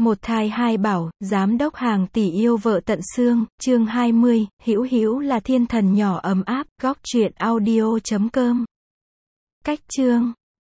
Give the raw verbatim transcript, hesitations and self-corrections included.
Một thai hai bảo, giám đốc hàng tỷ yêu vợ tận xương, chương hai mươi, Hữu Hữu là thiên thần nhỏ ấm áp, góc truyện audio chấm com. Cách chương